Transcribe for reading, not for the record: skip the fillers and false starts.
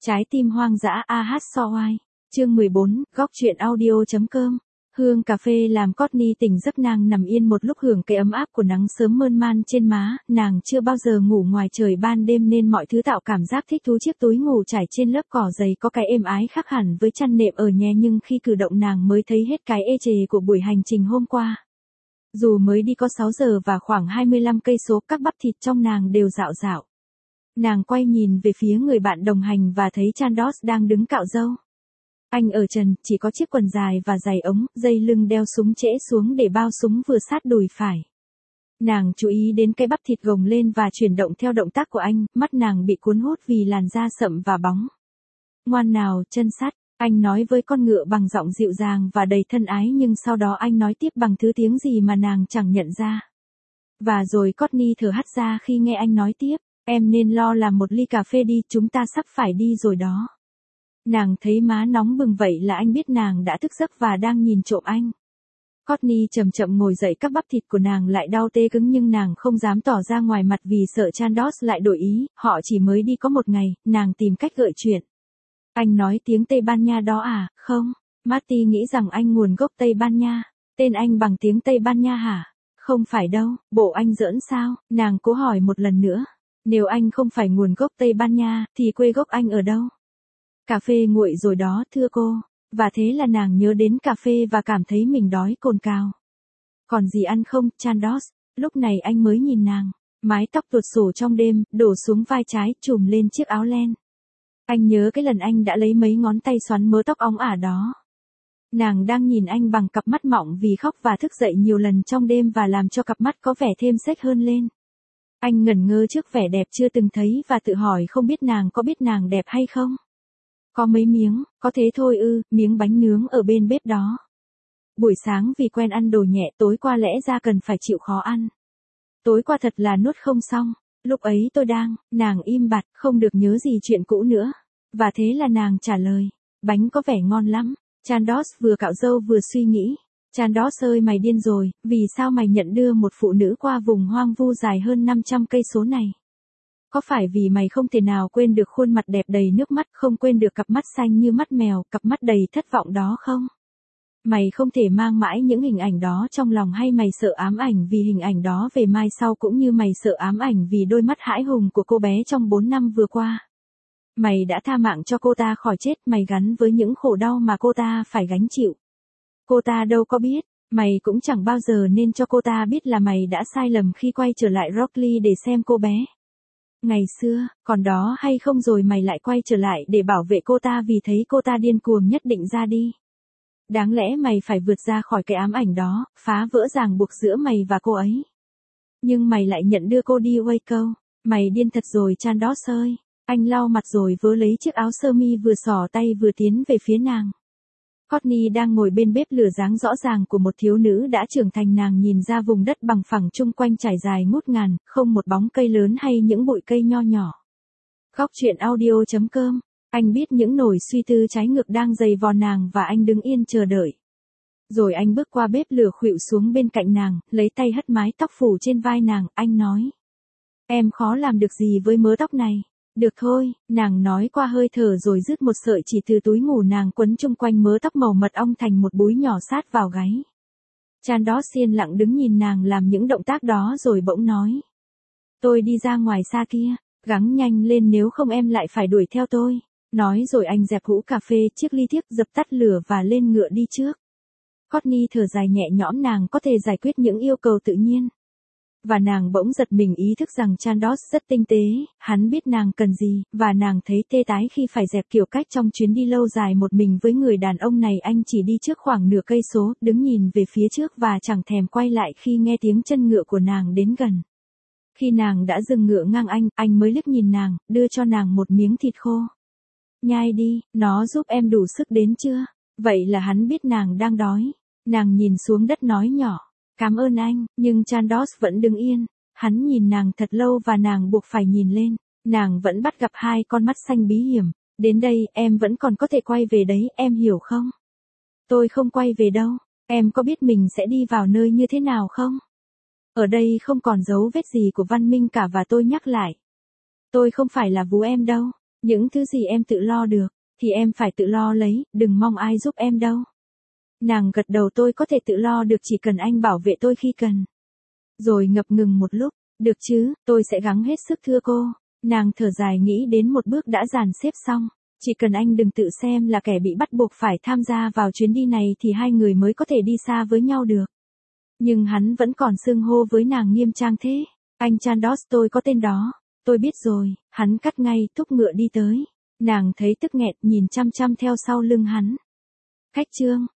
Trái tim hoang dã AH so oai. Chương 14, góc truyện audio.com. Hương cà phê làm Courtney tỉnh giấc, nàng nằm yên một lúc hưởng cái ấm áp của nắng sớm mơn man trên má, nàng chưa bao giờ ngủ ngoài trời ban đêm nên mọi thứ tạo cảm giác thích thú. Chiếc túi ngủ trải trên lớp cỏ dày có cái êm ái khác hẳn với chăn nệm ở nhẹ, nhưng khi cử động nàng mới thấy hết cái ê chề của buổi hành trình hôm qua. Dù mới đi có 6 giờ và khoảng 25 cây số, các bắp thịt trong nàng đều rạo rạo. Nàng quay nhìn về phía người bạn đồng hành và thấy Chandos đang đứng cạo râu. Anh ở trần, chỉ có chiếc quần dài và giày ống, dây lưng đeo súng trễ xuống để bao súng vừa sát đùi phải. Nàng chú ý đến cái bắp thịt gồng lên và chuyển động theo động tác của anh, mắt nàng bị cuốn hút vì làn da sậm và bóng. Ngoan nào, chân sắt, anh nói với con ngựa bằng giọng dịu dàng và đầy thân ái, nhưng sau đó anh nói tiếp bằng thứ tiếng gì mà nàng chẳng nhận ra. Và rồi Courtney thở hắt ra khi nghe anh nói tiếp. Em nên lo làm một ly cà phê đi, chúng ta sắp phải đi rồi đó. Nàng thấy má nóng bừng vậy là anh biết nàng đã thức giấc và đang nhìn trộm anh. Courtney chậm chậm ngồi dậy, các bắp thịt của nàng lại đau tê cứng nhưng nàng không dám tỏ ra ngoài mặt vì sợ Chandos lại đổi ý, họ chỉ mới đi có một ngày, nàng tìm cách gợi chuyện. Anh nói tiếng Tây Ban Nha đó à? Không, Marty nghĩ rằng anh nguồn gốc Tây Ban Nha. Tên anh bằng tiếng Tây Ban Nha hả? Không phải đâu, bộ anh giỡn sao? Nàng cố hỏi một lần nữa. Nếu anh không phải nguồn gốc Tây Ban Nha, thì quê gốc anh ở đâu? Cà phê nguội rồi đó, thưa cô. Và thế là nàng nhớ đến cà phê và cảm thấy mình đói cồn cào. Còn gì ăn không, Chandos? Lúc này anh mới nhìn nàng. Mái tóc tuột xổ trong đêm, đổ xuống vai trái, trùm lên chiếc áo len. Anh nhớ cái lần anh đã lấy mấy ngón tay xoắn mớ tóc óng ả đó. Nàng đang nhìn anh bằng cặp mắt mọng vì khóc và thức dậy nhiều lần trong đêm và làm cho cặp mắt có vẻ thêm xếch hơn lên. Anh ngẩn ngơ trước vẻ đẹp chưa từng thấy và tự hỏi không biết nàng có biết nàng đẹp hay không. Có mấy miếng, có thế thôi ư, miếng bánh nướng ở bên bếp đó. Buổi sáng vì quen ăn đồ nhẹ, tối qua lẽ ra cần phải chịu khó ăn. Tối qua thật là nuốt không xong, lúc ấy tôi nàng im bặt, không được nhớ gì chuyện cũ nữa. Và thế là nàng trả lời, bánh có vẻ ngon lắm. Chandos vừa cạo râu vừa suy nghĩ. Chandos ơi, mày điên rồi, vì sao mày nhận đưa một phụ nữ qua vùng hoang vu dài hơn 500 cây số này? Có phải vì mày không thể nào quên được khuôn mặt đẹp đầy nước mắt, không quên được cặp mắt xanh như mắt mèo, cặp mắt đầy thất vọng đó không? Mày không thể mang mãi những hình ảnh đó trong lòng, hay mày sợ ám ảnh vì hình ảnh đó về mai sau, cũng như mày sợ ám ảnh vì đôi mắt hãi hùng của cô bé trong 4 năm vừa qua? Mày đã tha mạng cho cô ta khỏi chết, mày gắn với những khổ đau mà cô ta phải gánh chịu. Cô ta đâu có biết, mày cũng chẳng bao giờ nên cho cô ta biết là mày đã sai lầm khi quay trở lại Rockley để xem cô bé. Ngày xưa, còn đó hay không, rồi mày lại quay trở lại để bảo vệ cô ta vì thấy cô ta điên cuồng nhất định ra đi. Đáng lẽ mày phải vượt ra khỏi cái ám ảnh đó, phá vỡ ràng buộc giữa mày và cô ấy. Nhưng mày lại nhận đưa cô đi Waco. Mày điên thật rồi, Chandos ơi. Anh lau mặt rồi vớ lấy chiếc áo sơ mi vừa xỏ tay vừa tiến về phía nàng. Courtney đang ngồi bên bếp, lửa dáng rõ ràng của một thiếu nữ đã trưởng thành. Nàng nhìn ra vùng đất bằng phẳng chung quanh trải dài ngút ngàn, không một bóng cây lớn hay những bụi cây nho nhỏ. Góc truyện audio.com. Anh biết những nỗi suy tư trái ngược đang dày vò nàng và anh đứng yên chờ đợi. Rồi anh bước qua bếp lửa, khuỵu xuống bên cạnh nàng, lấy tay hất mái tóc phủ trên vai nàng, anh nói. Em khó làm được gì với mớ tóc này. Được thôi, nàng nói qua hơi thở rồi rứt một sợi chỉ từ túi ngủ nàng quấn chung quanh mớ tóc màu mật ong thành một búi nhỏ sát vào gáy. Chandos yên lặng đứng nhìn nàng làm những động tác đó rồi bỗng nói. Tôi đi ra ngoài xa kia, gắng nhanh lên nếu không em lại phải đuổi theo tôi. Nói rồi anh dẹp hũ cà phê, chiếc ly thiếc, dập tắt lửa và lên ngựa đi trước. Courtney thở dài nhẹ nhõm, nàng có thể giải quyết những yêu cầu tự nhiên. Và nàng bỗng giật mình ý thức rằng Chandos rất tinh tế, hắn biết nàng cần gì, và nàng thấy tê tái khi phải dẹp kiểu cách trong chuyến đi lâu dài một mình với người đàn ông này. Anh chỉ đi trước khoảng nửa cây số, đứng nhìn về phía trước và chẳng thèm quay lại khi nghe tiếng chân ngựa của nàng đến gần. Khi nàng đã dừng ngựa ngang anh mới liếc nhìn nàng, đưa cho nàng một miếng thịt khô. Nhai đi, nó giúp em đủ sức đến chưa? Vậy là hắn biết nàng đang đói. Nàng nhìn xuống đất nói nhỏ. Cảm ơn anh, nhưng Chandos vẫn đứng yên. Hắn nhìn nàng thật lâu và nàng buộc phải nhìn lên. Nàng vẫn bắt gặp hai con mắt xanh bí hiểm. Đến đây, em vẫn còn có thể quay về đấy, em hiểu không? Tôi không quay về đâu. Em có biết mình sẽ đi vào nơi như thế nào không? Ở đây không còn dấu vết gì của văn minh cả, và tôi nhắc lại. Tôi không phải là vú em đâu. Những thứ gì em tự lo được, thì em phải tự lo lấy, đừng mong ai giúp em đâu. Nàng gật đầu, tôi có thể tự lo được, chỉ cần anh bảo vệ tôi khi cần. Rồi ngập ngừng một lúc, được chứ, tôi sẽ gắng hết sức thưa cô. Nàng thở dài nghĩ đến một bước đã dàn xếp xong. Chỉ cần anh đừng tự xem là kẻ bị bắt buộc phải tham gia vào chuyến đi này thì hai người mới có thể đi xa với nhau được. Nhưng hắn vẫn còn xưng hô với nàng nghiêm trang thế. Anh Chandos, tôi có tên đó. Tôi biết rồi, hắn cắt ngay, thúc ngựa đi tới. Nàng thấy tức nghẹn, nhìn chăm chăm theo sau lưng hắn. Khách trương,